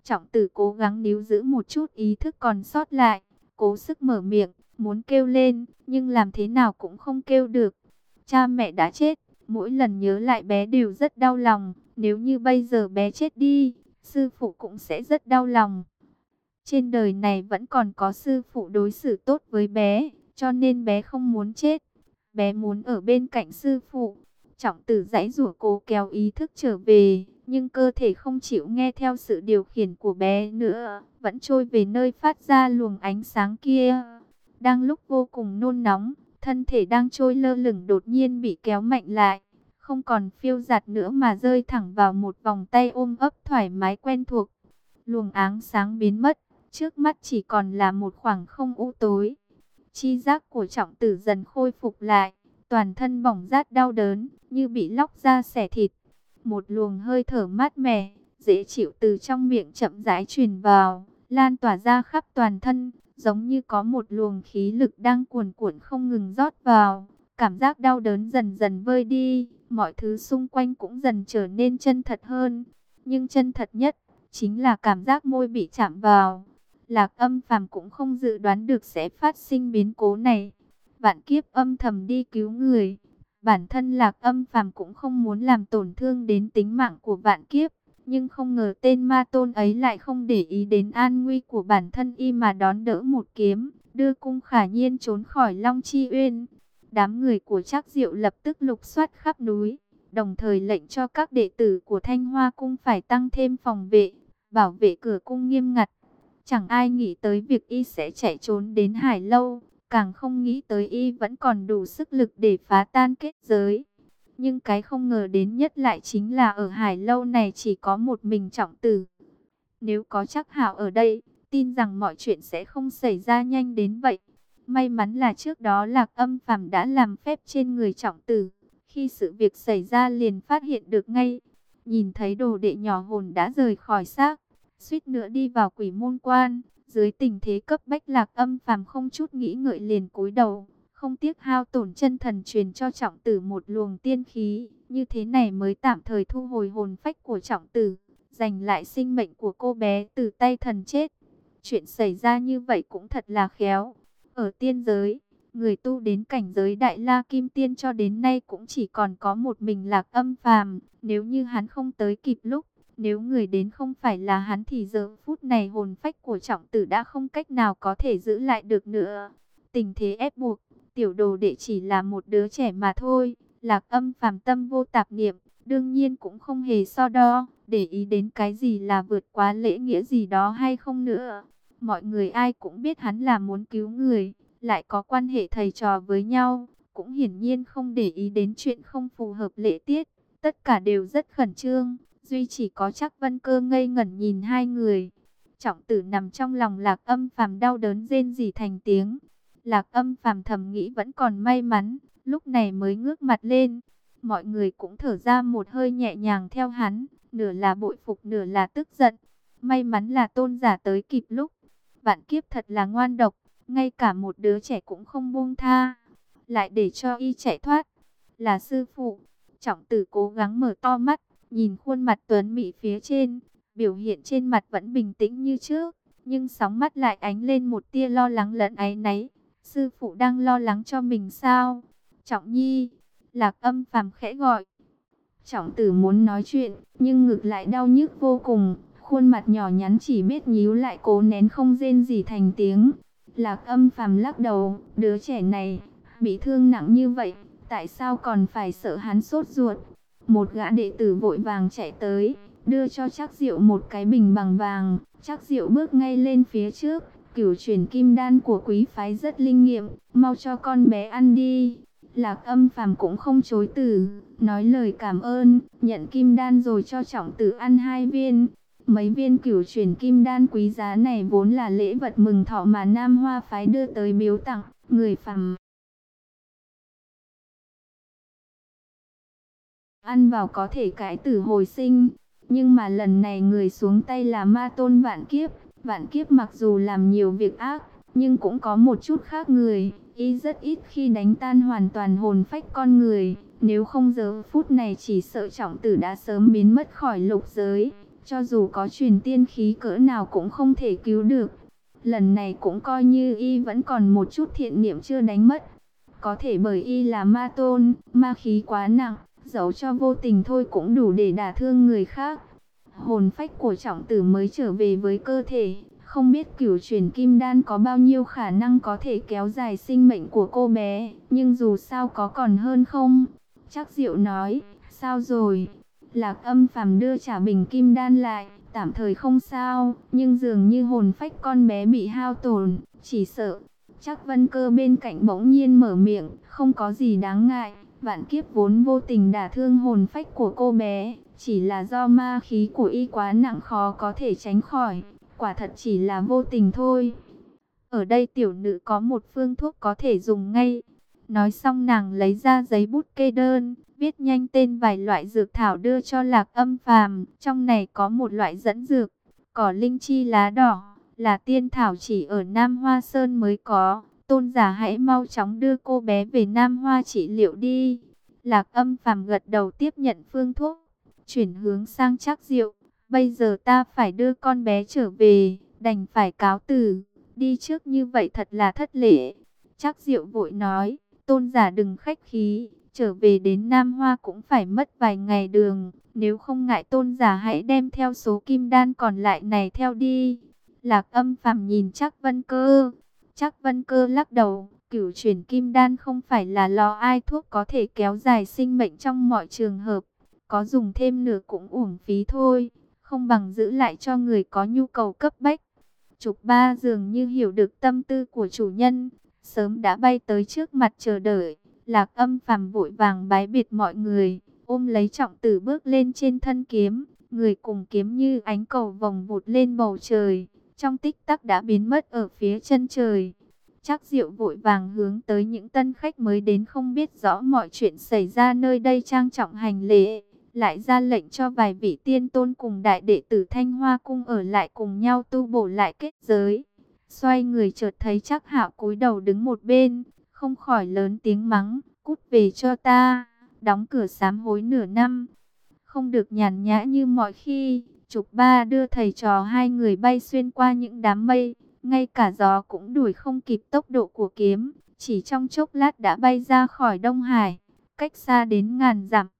Trọng Tử cố gắng níu giữ một chút ý thức còn sót lại, cố sức mở miệng, muốn kêu lên, nhưng làm thế nào cũng không kêu được. Cha mẹ đã chết, mỗi lần nhớ lại bé đều rất đau lòng, nếu như bây giờ bé chết đi, sư phụ cũng sẽ rất đau lòng. Trên đời này vẫn còn có sư phụ đối xử tốt với bé, cho nên bé không muốn chết. Bé muốn ở bên cạnh sư phụ. Trọng Tử giãy giụa cố kéo ý thức trở về, nhưng cơ thể không chịu nghe theo sự điều khiển của bé nữa, vẫn trôi về nơi phát ra luồng ánh sáng kia. Đang lúc vô cùng nôn nóng, thân thể đang trôi lơ lửng đột nhiên bị kéo mạnh lại, không còn phiêu dạt nữa mà rơi thẳng vào một vòng tay ôm ấp thoải mái quen thuộc. Luồng ánh sáng biến mất, trước mắt chỉ còn là một khoảng không u tối. Chi giác của Trọng Tử dần khôi phục lại, toàn thân bỏng rát đau đớn, như bị lóc da xẻ thịt. Một luồng hơi thở mát mẻ, dễ chịu từ trong miệng chậm rãi truyền vào, lan tỏa ra khắp toàn thân, giống như có một luồng khí lực đang cuồn cuộn không ngừng rót vào. Cảm giác đau đớn dần dần vơi đi, mọi thứ xung quanh cũng dần trở nên chân thật hơn. Nhưng chân thật nhất, chính là cảm giác môi bị chạm vào. Lạc Âm Phàm cũng không dự đoán được sẽ phát sinh biến cố này. Vạn Kiếp âm thầm đi cứu người. Bản thân Lạc Âm Phàm cũng không muốn làm tổn thương đến tính mạng của Vạn Kiếp. Nhưng không ngờ tên ma tôn ấy lại không để ý đến an nguy của bản thân y mà đón đỡ một kiếm, đưa Cung Khả Nhiên trốn khỏi Long Chi Uyên. Đám người của Trác Diệu lập tức lục soát khắp núi, đồng thời lệnh cho các đệ tử của Thanh Hoa Cung phải tăng thêm phòng vệ, bảo vệ cửa cung nghiêm ngặt. Chẳng ai nghĩ tới việc y sẽ chạy trốn đến Hải Lâu, càng không nghĩ tới y vẫn còn đủ sức lực để phá tan kết giới. Nhưng cái không ngờ đến nhất lại chính là ở Hải Lâu này chỉ có một mình Trọng Tử. Nếu có Trác Hạo ở đây, tin rằng mọi chuyện sẽ không xảy ra nhanh đến vậy. May mắn là trước đó Lạc Âm Phàm đã làm phép trên người Trọng Tử, khi sự việc xảy ra liền phát hiện được ngay. Nhìn thấy đồ đệ nhỏ hồn đã rời khỏi xác, suýt nữa đi vào Quỷ Môn Quan, dưới tình thế cấp bách Lạc Âm Phàm không chút nghĩ ngợi liền cúi đầu, không tiếc hao tổn chân thần truyền cho Trọng Tử một luồng tiên khí, như thế này mới tạm thời thu hồi hồn phách của Trọng Tử, giành lại sinh mệnh của cô bé từ tay thần chết. Chuyện xảy ra như vậy cũng thật là khéo. Ở tiên giới, người tu đến cảnh giới Đại La Kim Tiên cho đến nay cũng chỉ còn có một mình Lạc Âm Phàm. Nếu như hắn không tới kịp lúc, nếu người đến không phải là hắn thì giờ phút này hồn phách của Trọng Tử đã không cách nào có thể giữ lại được nữa. Tình thế ép buộc, tiểu đồ đệ chỉ là một đứa trẻ mà thôi. Lạc Âm Phàm tâm vô tạp niệm, đương nhiên cũng không hề so đo, để ý đến cái gì là vượt quá lễ nghĩa gì đó hay không nữa. Mọi người ai cũng biết hắn là muốn cứu người, lại có quan hệ thầy trò với nhau, cũng hiển nhiên không để ý đến chuyện không phù hợp lễ tiết. Tất cả đều rất khẩn trương, duy chỉ có Trác Vân Cơ ngây ngẩn nhìn hai người. Trọng Tử nằm trong lòng Lạc Âm Phàm đau đớn rên rỉ thành tiếng. Lạc Âm Phàm thầm nghĩ vẫn còn may mắn, lúc này mới ngước mặt lên. Mọi người cũng thở ra một hơi nhẹ nhàng theo hắn, nửa là bội phục nửa là tức giận. May mắn là Tôn giả tới kịp lúc. Vạn Kiếp thật là ngoan độc, ngay cả một đứa trẻ cũng không buông tha, lại để cho y chạy thoát. Là sư phụ. Trọng Tử cố gắng mở to mắt, nhìn khuôn mặt tuấn mỹ phía trên, biểu hiện trên mặt vẫn bình tĩnh như trước, nhưng sóng mắt lại ánh lên một tia lo lắng lẫn áy náy. Sư phụ đang lo lắng cho mình sao? Trọng Nhi. Lạc Âm Phàm khẽ gọi. Trọng Tử muốn nói chuyện, nhưng ngực lại đau nhức vô cùng, khuôn mặt nhỏ nhắn chỉ biết nhíu lại cố nén không rên gì thành tiếng. Lạc Âm Phàm lắc đầu, đứa trẻ này bị thương nặng như vậy, tại sao còn phải sợ hắn sốt ruột? Một gã đệ tử vội vàng chạy tới, đưa cho Trác Diệu một cái bình bằng vàng. Trác Diệu bước ngay lên phía trước, cửu chuyển kim đan của quý phái rất linh nghiệm, mau cho con bé ăn đi. Lạc Âm Phàm cũng không chối từ, nói lời cảm ơn, nhận kim đan rồi cho Trọng Tử ăn hai viên. Mấy viên cửu chuyển kim đan quý giá này vốn là lễ vật mừng thọ mà Nam Hoa phái đưa tới biếu tặng người phàm. Ăn vào có thể cải tử hồi sinh, nhưng mà lần này người xuống tay là ma tôn Vạn Kiếp. Vạn Kiếp mặc dù làm nhiều việc ác, nhưng cũng có một chút khác người, y rất ít khi đánh tan hoàn toàn hồn phách con người. Nếu không giờ phút này chỉ sợ Trọng Tử đã sớm biến mất khỏi lục giới. cho dù có truyền tiên khí cỡ nào cũng không thể cứu được. Lần này cũng coi như y vẫn còn một chút thiện niệm chưa đánh mất. Có thể bởi y là ma tôn, ma khí quá nặng, dẫu cho vô tình thôi cũng đủ để đả thương người khác. Hồn phách của trọng tử mới trở về với cơ thể, không biết cửu chuyển kim đan có bao nhiêu khả năng có thể kéo dài sinh mệnh của cô bé, nhưng dù sao có còn hơn không. Trác Diệu nói, sao rồi? Lạc Âm Phàm đưa trả bình kim đan lại, tạm thời không sao, nhưng dường như hồn phách con bé bị hao tổn, chỉ sợ. Trác Vân Cơ bên cạnh bỗng nhiên mở miệng, không có gì đáng ngại, vạn kiếp vốn vô tình đả thương hồn phách của cô bé, chỉ là do ma khí của y quá nặng khó có thể tránh khỏi, quả thật chỉ là vô tình thôi. Ở đây tiểu nữ có một phương thuốc có thể dùng ngay. Nói xong nàng lấy ra giấy bút kê đơn, viết nhanh tên vài loại dược thảo đưa cho Lạc Âm Phàm. Trong này có một loại dẫn dược, cỏ linh chi lá đỏ, là tiên thảo chỉ ở Nam Hoa Sơn mới có. Tôn giả hãy mau chóng đưa cô bé về Nam Hoa trị liệu đi. Lạc Âm Phàm gật đầu tiếp nhận phương thuốc, chuyển hướng sang Trác Diệu. Bây giờ ta phải đưa con bé trở về, đành phải cáo từ. Đi trước như vậy thật là thất lễ. Trác Diệu vội nói, tôn giả đừng khách khí, trở về đến Nam Hoa cũng phải mất vài ngày đường. Nếu không ngại tôn giả hãy đem theo số kim đan còn lại này theo đi. Lạc Âm Phàm nhìn Trác Vân Cơ. Trác Vân Cơ lắc đầu, cửu chuyển kim đan không phải là lò ai thuốc có thể kéo dài sinh mệnh trong mọi trường hợp. Có dùng thêm nửa cũng uổng phí thôi, không bằng giữ lại cho người có nhu cầu cấp bách. Trục Ba dường như hiểu được tâm tư của chủ nhân, sớm đã bay tới trước mặt chờ đợi. Lạc Âm Phàm vội vàng bái biệt mọi người, ôm lấy trọng tử bước lên trên thân kiếm. Người cùng kiếm như ánh cầu vòng vụt lên bầu trời, trong tích tắc đã biến mất ở phía chân trời. Trác Diệu vội vàng hướng tới những tân khách mới đến không biết rõ mọi chuyện xảy ra nơi đây trang trọng hành lễ, lại ra lệnh cho vài vị tiên tôn cùng đại đệ tử Thanh Hoa cung ở lại cùng nhau tu bổ lại kết giới. Xoay người chợt thấy Trác Hạo cúi đầu đứng một bên, không khỏi lớn tiếng mắng, cút về cho ta, đóng cửa sám hối nửa năm. Không được nhàn nhã như mọi khi, Trục Ba đưa thầy trò hai người bay xuyên qua những đám mây, ngay cả gió cũng đuổi không kịp tốc độ của kiếm, chỉ trong chốc lát đã bay ra khỏi Đông Hải, cách xa đến ngàn dặm.